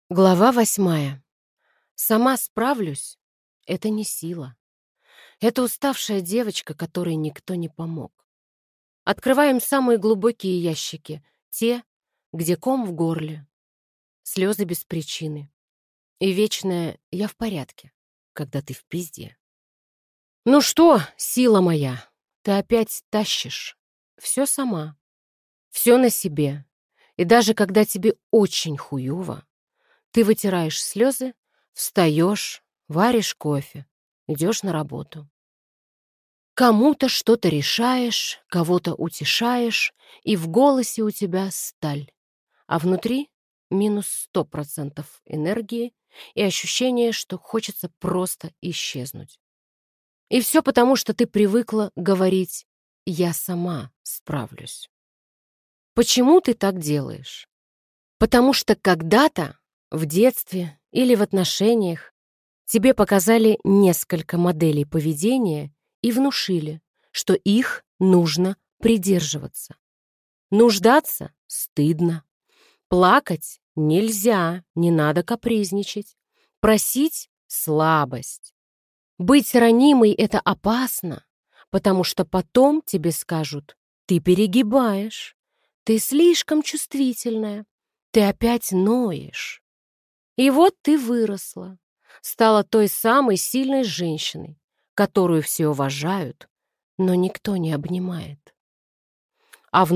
Глава 8. Сама справлюсь — это не сила. Это уставшая девочка, которой никто не помог. Открываем самые глубокие ящики, те, где ком в горле, слезы без причины. И вечное «я в порядке», когда ты в пизде. Ну что, сила моя, ты опять тащишь. Все сама, все на себе. И даже когда тебе очень хуёво, ты вытираешь слезы, встаешь, варишь кофе, идешь на работу. Кому-то что-то решаешь, кого-то утешаешь, и в голосе у тебя сталь, а внутри минус 100% энергии и ощущение, что хочется просто исчезнуть. И все потому, что ты привыкла говорить «я сама справлюсь». Почему ты так делаешь? Потому что когда-то, в детстве или в отношениях, тебе показали несколько моделей поведения и внушили, что их нужно придерживаться. Нуждаться — стыдно. Плакать — нельзя, не надо капризничать. Просить — слабость. Быть ранимой — это опасно, потому что потом тебе скажут: «Ты перегибаешь, ты слишком чувствительная, ты опять ноешь». И вот ты выросла, стала той самой сильной женщиной, которую все уважают, но никто не обнимает. А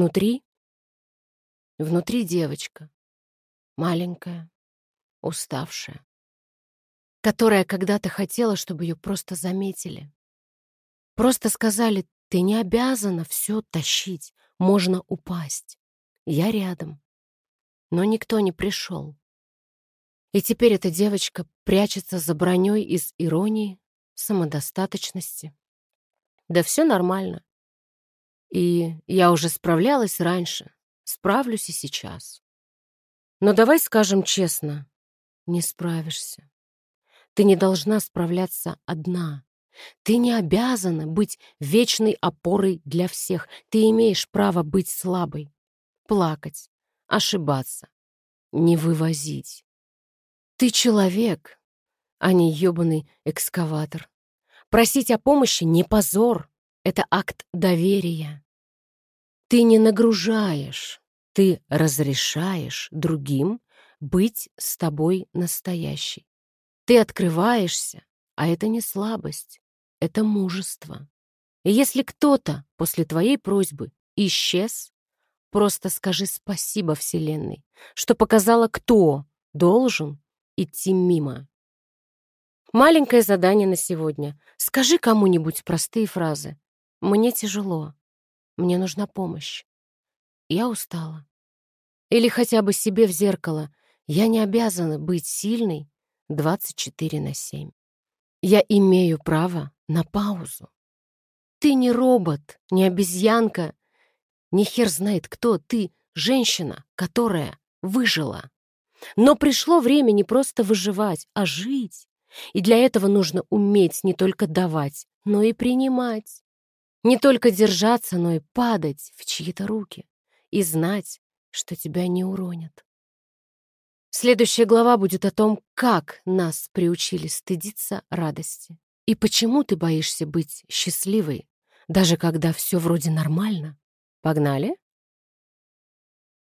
внутри девочка, маленькая, уставшая, которая когда-то хотела, чтобы ее просто заметили. Просто сказали: «Ты не обязана все тащить, можно упасть. Я рядом». Но никто не пришел. И теперь эта девочка прячется за броней из иронии, самодостаточности. Да все нормально. И я уже справлялась раньше, справлюсь и сейчас. Но давай скажем честно, не справишься. Ты не должна справляться одна. Ты не обязана быть вечной опорой для всех. Ты имеешь право быть слабой, плакать, ошибаться, не вывозить. Ты человек, а не ёбаный экскаватор. Просить о помощи не позор, это акт доверия. Ты не нагружаешь, ты разрешаешь другим быть с тобой настоящей. Ты открываешься, а это не слабость, это мужество. И если кто-то после твоей просьбы исчез, просто скажи спасибо Вселенной, что показала, кто должен идти мимо. Маленькое задание на сегодня. Скажи кому-нибудь простые фразы. «Мне тяжело. Мне нужна помощь. Я устала». Или хотя бы себе в зеркало: «Я не обязана быть сильной 24/7. Я имею право на паузу». Ты не робот, не обезьянка, не хер знает кто. Ты женщина, которая выжила. Но пришло время не просто выживать, а жить. И для этого нужно уметь не только давать, но и принимать. Не только держаться, но и падать в чьи-то руки. И знать, что тебя не уронят. Следующая глава будет о том, как нас приучили стыдиться радости. И почему ты боишься быть счастливой, даже когда все вроде нормально. Погнали?